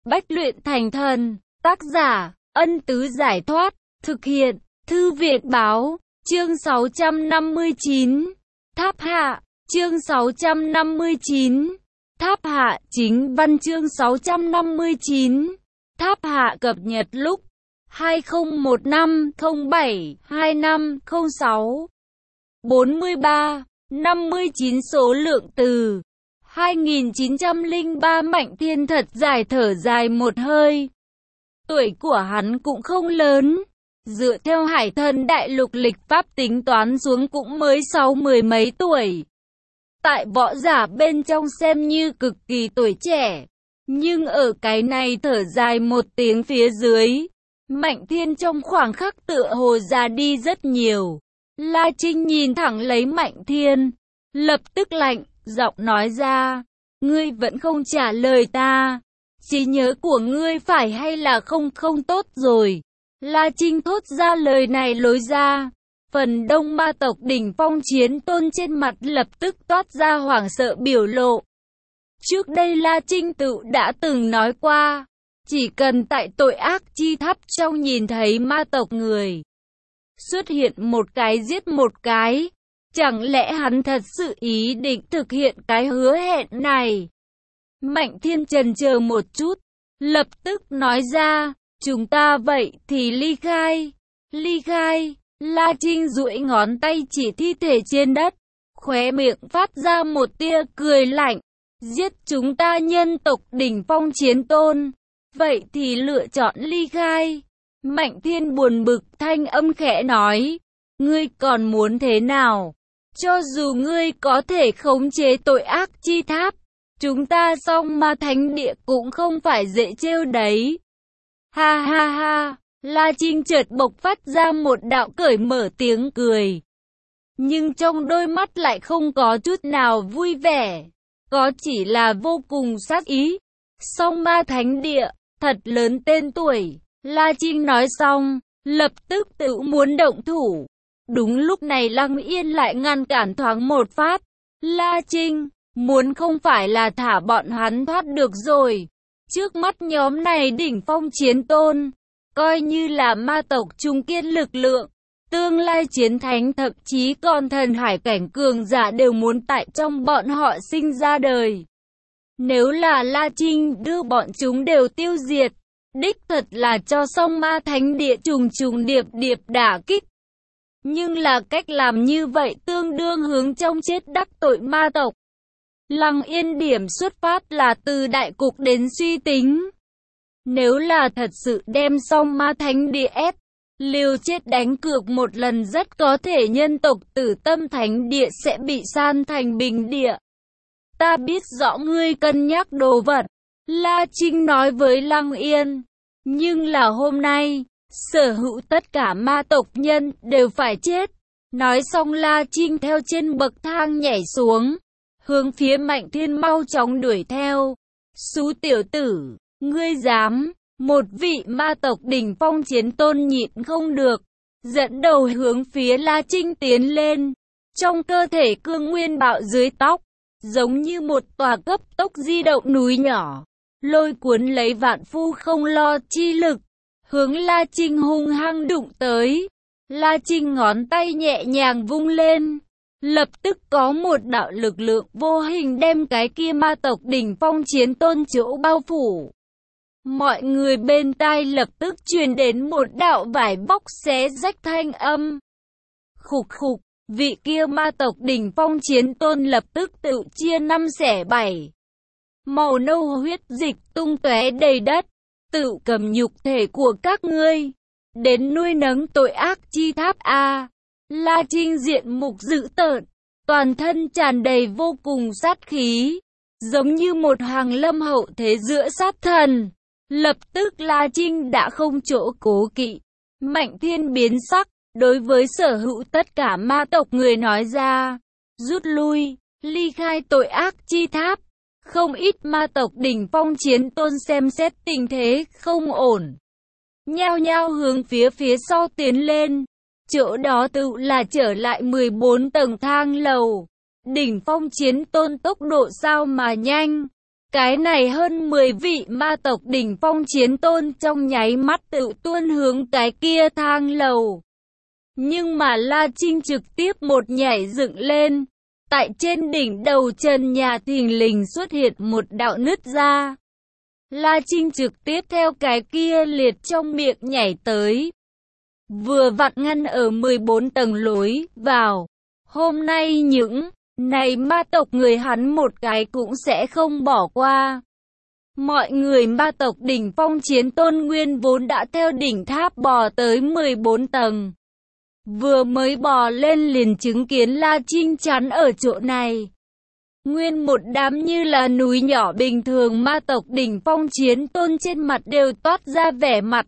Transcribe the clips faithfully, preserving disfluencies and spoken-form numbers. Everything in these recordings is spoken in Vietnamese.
Bách luyện thành thần. Tác giả, Ân Tứ Giải Thoát. Thực hiện, Thư Việt Báo. Chương sáu trăm năm mươi chín. Tháp Hạ. Chương sáu trăm năm mươi chín. Tháp Hạ. Chính văn chương sáu trăm năm mươi chín. Tháp Hạ cập nhật lúc hai không một năm không bảy hai năm không sáu. bốn mươi ba, năm mươi chín số lượng từ. hai nghìn chín trăm lẻ ba Mạnh Thiên thật dài thở dài một hơi. Tuổi của hắn cũng không lớn. Dựa theo Hải Thần Đại Lục lịch pháp tính toán xuống cũng mới sáu mười mấy tuổi. Tại võ giả bên trong xem như cực kỳ tuổi trẻ. Nhưng ở cái này thở dài một tiếng phía dưới, Mạnh Thiên trong khoảng khắc tựa hồ già đi rất nhiều. La Trinh nhìn thẳng lấy Mạnh Thiên, lập tức lạnh, giọng nói ra, ngươi vẫn không trả lời ta. Trí nhớ của ngươi phải hay là không không tốt rồi. La Trinh thốt ra lời này lối ra. Phần đông ma tộc đỉnh phong chiến tôn trên mặt lập tức toát ra hoảng sợ biểu lộ. Trước đây La Trinh tự đã từng nói qua, chỉ cần tại tội ác chi tháp trong nhìn thấy ma tộc người xuất hiện một cái giết một cái. Chẳng lẽ hắn thật sự ý định thực hiện cái hứa hẹn này? Mạnh Thiên chần chờ một chút, lập tức nói ra, chúng ta vậy thì ly khai. Ly khai. La Trinh duỗi ngón tay chỉ thi thể trên đất, khóe miệng phát ra một tia cười lạnh. Giết chúng ta nhân tộc đỉnh phong chiến tôn, vậy thì lựa chọn ly khai. Mạnh Thiên buồn bực thanh âm khẽ nói, ngươi còn muốn thế nào? Cho dù ngươi có thể khống chế tội ác chi tháp, chúng ta Song Ma Thánh Địa cũng không phải dễ trêu đấy. Ha ha ha, La Trinh chợt bộc phát ra một đạo cởi mở tiếng cười. Nhưng trong đôi mắt lại không có chút nào vui vẻ, có chỉ là vô cùng sát ý. Song Ma Thánh Địa, thật lớn tên tuổi. La Trinh nói xong, lập tức tự muốn động thủ. Đúng lúc này Lăng Yên lại ngăn cản thoáng một phát. La Trinh, muốn không phải là thả bọn hắn thoát được rồi. Trước mắt nhóm này đỉnh phong chiến tôn, coi như là ma tộc trung kiên lực lượng. Tương lai chiến thánh thậm chí còn thần hải cảnh cường giả đều muốn tại trong bọn họ sinh ra đời. Nếu là La Trinh đưa bọn chúng đều tiêu diệt, đích thật là cho Song Ma Thánh Địa trùng trùng điệp điệp đả kích. Nhưng là cách làm như vậy tương đương hướng trong chết đắc tội ma tộc. Lăng Yên điểm xuất phát là từ đại cục đến suy tính. Nếu là thật sự đem Song Ma Thánh Địa ép, liều chết đánh cược một lần rất có thể nhân tộc Tử Tâm Thánh Địa sẽ bị san thành bình địa. Ta biết rõ ngươi cân nhắc đồ vật, La Trinh nói với Lăng Yên. Nhưng là hôm nay, sở hữu tất cả ma tộc nhân đều phải chết. Nói xong La Trinh theo trên bậc thang nhảy xuống, hướng phía Mạnh Thiên mau chóng đuổi theo. Xú tiểu tử, ngươi dám? Một vị ma tộc đỉnh phong chiến tôn nhịn không được, dẫn đầu hướng phía La Trinh tiến lên. Trong cơ thể cương nguyên bạo dưới tóc, giống như một tòa cấp tốc di động núi nhỏ, lôi cuốn lấy vạn phu không lo chi lực, hướng La Trinh hung hăng đụng tới. La Trinh ngón tay nhẹ nhàng vung lên, lập tức có một đạo lực lượng vô hình đem cái kia ma tộc đỉnh phong chiến tôn chỗ bao phủ. Mọi người bên tai lập tức truyền đến một đạo vải bóc xé rách thanh âm. Khục khục, vị kia ma tộc đỉnh phong chiến tôn lập tức tự chia năm xẻ bảy. Màu nâu huyết dịch tung tóe đầy đất, tự cầm nhục thể của các ngươi đến nuôi nấng tội ác chi tháp a. La Trinh diện mục dữ tợn, toàn thân tràn đầy vô cùng sát khí, giống như một hàng lâm hậu thế giữa sát thần. Lập tức La Trinh đã không chỗ cố kỵ. Mạnh Thiên biến sắc, đối với sở hữu tất cả ma tộc người nói ra, rút lui, ly khai tội ác chi tháp. Không ít ma tộc đỉnh phong chiến tôn xem xét tình thế không ổn, nhao nhao hướng phía phía sau tiến lên. Chỗ đó tự là trở lại mười bốn tầng thang lầu. Đỉnh phong chiến tôn tốc độ sao mà nhanh, Cái này hơn mười vị ma tộc đỉnh phong chiến tôn trong nháy mắt tự tuôn hướng cái kia thang lầu. Nhưng mà La Trinh trực tiếp một nhảy dựng lên. Tại trên đỉnh đầu trần nhà thình lình xuất hiện một đạo nứt ra. La Trinh trực tiếp theo cái kia liệt trong miệng nhảy tới. Vừa vặn ngăn ở mười bốn tầng lối vào. Hôm nay những này ma tộc người hắn một cái cũng sẽ không bỏ qua. Mọi người ma tộc đỉnh phong chiến tôn nguyên vốn đã theo đỉnh tháp bò tới mười bốn tầng. Vừa mới bò lên liền chứng kiến La Trinh chắn ở chỗ này. Nguyên một đám như là núi nhỏ bình thường ma tộc đỉnh phong chiến tôn trên mặt đều toát ra vẻ mặt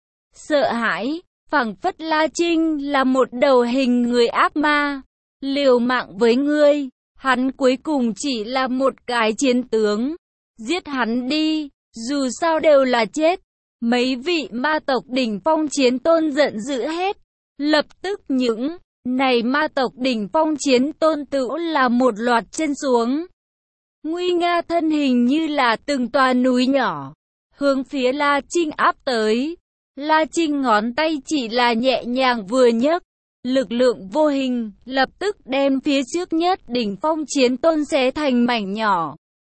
sợ hãi, phảng phất La Trinh là một đầu hình người ác ma, liều mạng với ngươi, hắn cuối cùng chỉ là một cái chiến tướng, giết hắn đi, dù sao đều là chết. Mấy vị ma tộc đỉnh phong chiến tôn giận dữ hết, lập tức những này ma tộc đỉnh phong chiến tôn tự là một loạt chân xuống. Nguy nga thân hình như là từng tòa núi nhỏ, hướng phía La Trinh áp tới. La Trinh ngón tay chỉ là nhẹ nhàng vừa nhấc, lực lượng vô hình lập tức đem phía trước nhất đỉnh phong chiến tôn xé thành mảnh nhỏ.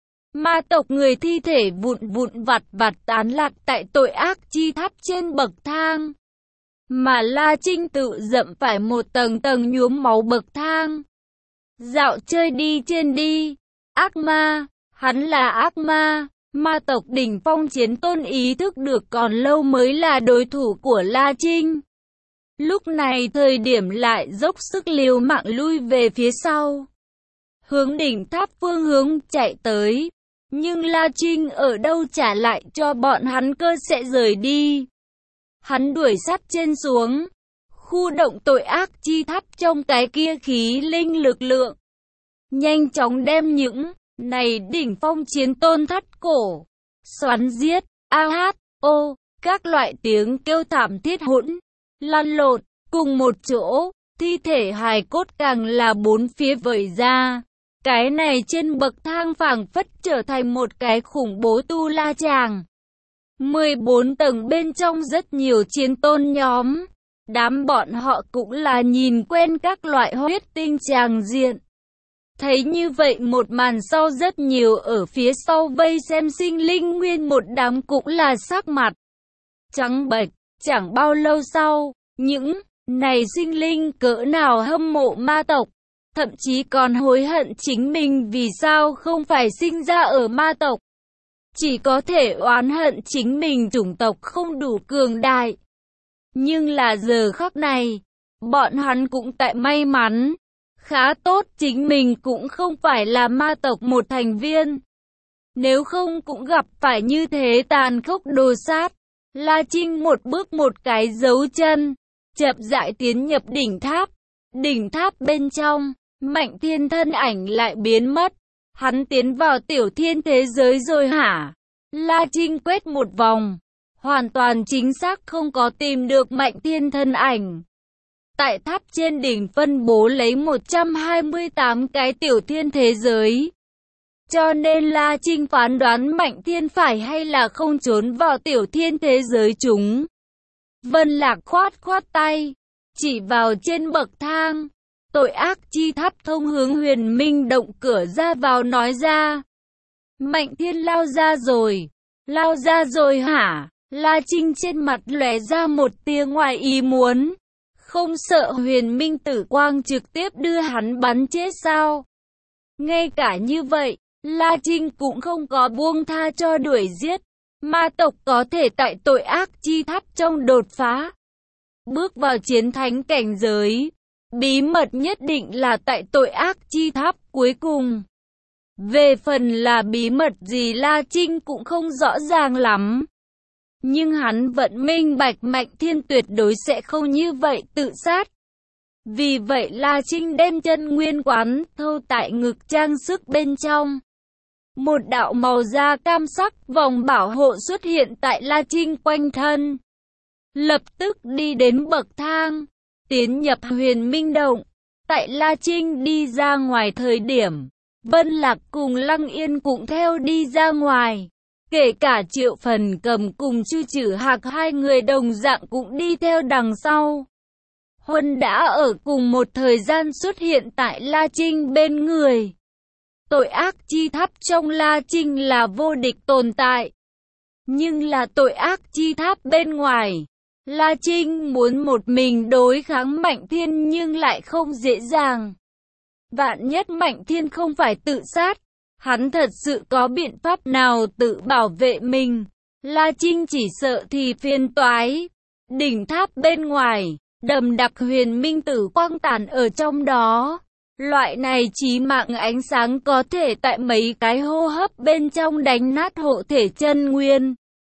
Ma tộc người thi thể vụn vụn vặt vặt tán lạc tại tội ác chi tháp trên bậc thang. Mà La Trinh tự dậm phải một tầng tầng nhuốm máu bậc thang. Dạo chơi đi trên đi, ác ma, hắn là ác ma. Ma tộc đỉnh phong chiến tôn ý thức được còn lâu mới là đối thủ của La Trinh. Lúc này thời điểm lại dốc sức liều mạng lui về phía sau, hướng đỉnh tháp phương hướng chạy tới. Nhưng La Trinh ở đâu trả lại cho bọn hắn cơ sẽ rời đi. Hắn đuổi sát trên xuống, khu động tội ác chi tháp trong cái kia khí linh lực lượng. Nhanh chóng đem những này đỉnh phong chiến tôn thắt cổ, xoắn giết, a hát, ô, các loại tiếng kêu thảm thiết hỗn, lăn lộn, cùng một chỗ, thi thể hài cốt càng là bốn phía vẩy ra. Cái này trên bậc thang phảng phất trở thành một cái khủng bố tu la tràng. mười bốn tầng bên trong rất nhiều chiến tôn nhóm. Đám bọn họ cũng là nhìn quen các loại huyết tinh tràng diện. Thấy như vậy một màn sau rất nhiều ở phía sau vây xem sinh linh nguyên một đám cũng là sắc mặt trắng bệch. Chẳng bao lâu sau, những này sinh linh cỡ nào hâm mộ ma tộc, thậm chí còn hối hận chính mình vì sao không phải sinh ra ở ma tộc. Chỉ có thể oán hận chính mình chủng tộc không đủ cường đại. Nhưng là giờ khắc này, bọn hắn cũng tại may mắn. Khá tốt chính mình cũng không phải là ma tộc một thành viên. Nếu không cũng gặp phải như thế tàn khốc đồ sát. La Trinh một bước một cái dấu chân, chậm rãi tiến nhập đỉnh tháp. Đỉnh tháp bên trong, Mạnh Thiên thân ảnh lại biến mất. Hắn tiến vào tiểu thiên thế giới rồi hả? La Trinh quét một vòng, hoàn toàn chính xác không có tìm được Mạnh Thiên thân ảnh. Tại tháp trên đỉnh phân bố lấy một trăm hai mươi tám cái tiểu thiên thế giới. Cho nên La Trinh phán đoán Mạnh Thiên phải hay là không trốn vào tiểu thiên thế giới chúng. Vân Lạc khoát khoát tay, chỉ vào trên bậc thang. Tội ác chi tháp thông hướng Huyền Minh động cửa ra vào nói ra. Mạnh Thiên lao ra rồi. Lao ra rồi hả? La Trinh trên mặt lóe ra một tia ngoài ý muốn. Không sợ Huyền Minh tử quang trực tiếp đưa hắn bắn chết sao? Ngay cả như vậy, La Trinh cũng không có buông tha cho đuổi giết. Ma tộc có thể tại tội ác chi tháp trong đột phá, bước vào chiến thánh cảnh giới. Bí mật nhất định là tại tội ác chi tháp cuối cùng. Về phần là bí mật gì La Trinh cũng không rõ ràng lắm. Nhưng hắn vẫn minh bạch Mạnh Thiên tuyệt đối sẽ không như vậy tự sát. Vì vậy La Trinh đem chân nguyên quán thâu tại ngực trang sức bên trong. Một đạo màu da cam sắc vòng bảo hộ xuất hiện tại La Trinh quanh thân. Lập tức đi đến bậc thang, tiến nhập Huyền Minh động. Tại La Trinh đi ra ngoài thời điểm, Vân Lạc cùng Lăng Yên cũng theo đi ra ngoài. Kể cả Triệu Phần Cầm cùng Chu Trử Hạc hai người đồng dạng cũng đi theo đằng sau. Huân đã ở cùng một thời gian xuất hiện tại La Trinh bên người. Tội ác chi tháp trong La Trinh là vô địch tồn tại. Nhưng là tội ác chi tháp bên ngoài. La Trinh muốn một mình đối kháng Mạnh Thiên nhưng lại không dễ dàng. Vạn nhất Mạnh Thiên không phải tự sát, hắn thật sự có biện pháp nào tự bảo vệ mình. La Trinh chỉ sợ thì phiền toái. Đỉnh tháp bên ngoài, đầm đặc huyền minh tử quang tàn ở trong đó. Loại này chí mạng ánh sáng có thể tại mấy cái hô hấp bên trong đánh nát hộ thể chân nguyên.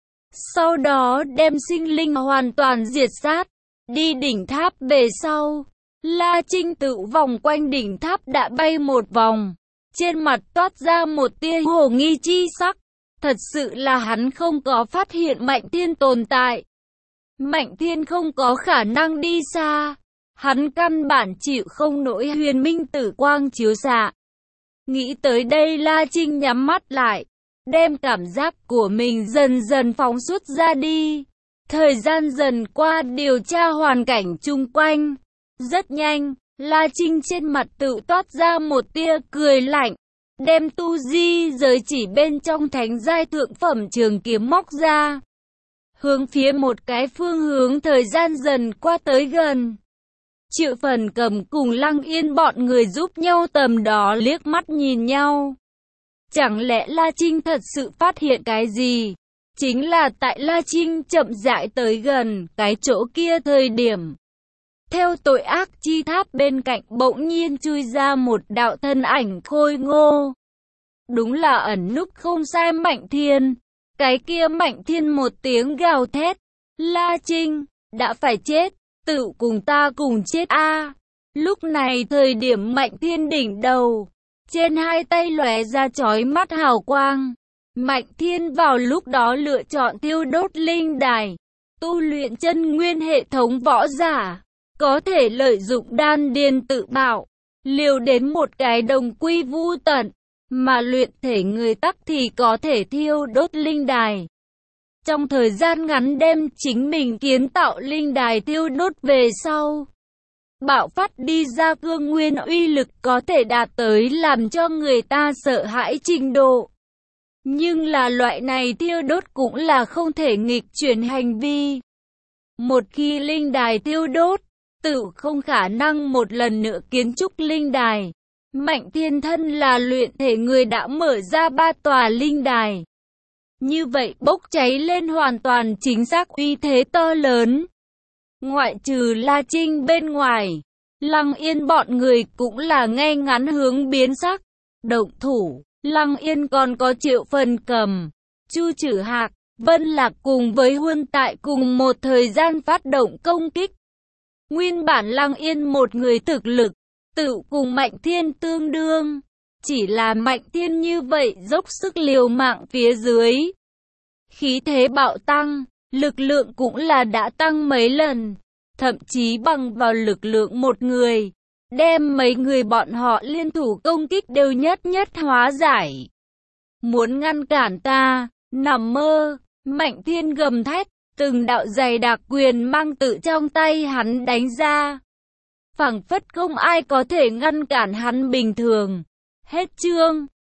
Sau đó đem sinh linh hoàn toàn diệt sát. Đi đỉnh tháp về sau, La Trinh tự vòng quanh đỉnh tháp đã bay một vòng. Trên mặt toát ra một tia hồ nghi chi sắc. Thật sự là hắn không có phát hiện Mạnh Thiên tồn tại. Mạnh Thiên không có khả năng đi xa. Hắn căn bản chịu không nổi huyền minh tử quang chiếu xạ. Nghĩ tới đây La Trinh nhắm mắt lại. Đem cảm giác của mình dần dần phóng xuất ra đi. Thời gian dần qua điều tra hoàn cảnh chung quanh. Rất nhanh, La Trinh trên mặt tự toát ra một tia cười lạnh. Đem tu di giới chỉ bên trong thánh giai thượng phẩm trường kiếm móc ra. Hướng phía một cái phương hướng thời gian dần qua tới gần. Triệu Phần Cầm cùng Lăng Yên bọn người giúp nhau tầm đó liếc mắt nhìn nhau. Chẳng lẽ La Trinh thật sự phát hiện cái gì? Chính là tại La Trinh chậm rãi tới gần cái chỗ kia thời điểm. Theo tội ác chi tháp bên cạnh bỗng nhiên chui ra một đạo thân ảnh khôi ngô. Đúng là ẩn núp không sai Mạnh Thiên. Cái kia Mạnh Thiên một tiếng gào thét. La Trinh, đã phải chết, tự cùng ta cùng chết a. Lúc này thời điểm Mạnh Thiên đỉnh đầu. Trên hai tay lóe ra chói mắt hào quang. Mạnh Thiên vào lúc đó lựa chọn thiêu đốt linh đài. Tu luyện chân nguyên hệ thống võ giả. Có thể lợi dụng đan điền tự bạo. Liều đến một cái đồng quy vu tận. Mà luyện thể người tắc thì có thể thiêu đốt linh đài. Trong thời gian ngắn đem chính mình kiến tạo linh đài thiêu đốt về sau. Bạo phát đi ra cương nguyên uy lực có thể đạt tới làm cho người ta sợ hãi trình độ. Nhưng là loại này thiêu đốt cũng là không thể nghịch chuyển hành vi. Một khi linh đài thiêu đốt, tự không khả năng một lần nữa kiến trúc linh đài. Mạnh Thiên thân là luyện thể người đã mở ra ba tòa linh đài. Như vậy bốc cháy lên hoàn toàn chính xác uy thế to lớn. Ngoại trừ La Trinh bên ngoài, Lăng Yên bọn người cũng là ngay ngắn hướng biến sắc. Động thủ, Lăng Yên còn có Triệu Phần Cầm, Chu Trử Hạc, Vân Lạc cùng với Huân tại cùng một thời gian phát động công kích. Nguyên bản Lăng Yên một người thực lực, tự cùng Mạnh Thiên tương đương. Chỉ là Mạnh Thiên như vậy dốc sức liều mạng phía dưới. Khí thế bạo tăng, lực lượng cũng là đã tăng mấy lần. Thậm chí bằng vào lực lượng một người, đem mấy người bọn họ liên thủ công kích đều nhất nhất hóa giải. Muốn ngăn cản ta, nằm mơ, Mạnh Thiên gầm thét, từng đạo dày đặc quyền mang tự trong tay hắn đánh ra. Phảng phất không ai có thể ngăn cản hắn bình thường. Hết chương.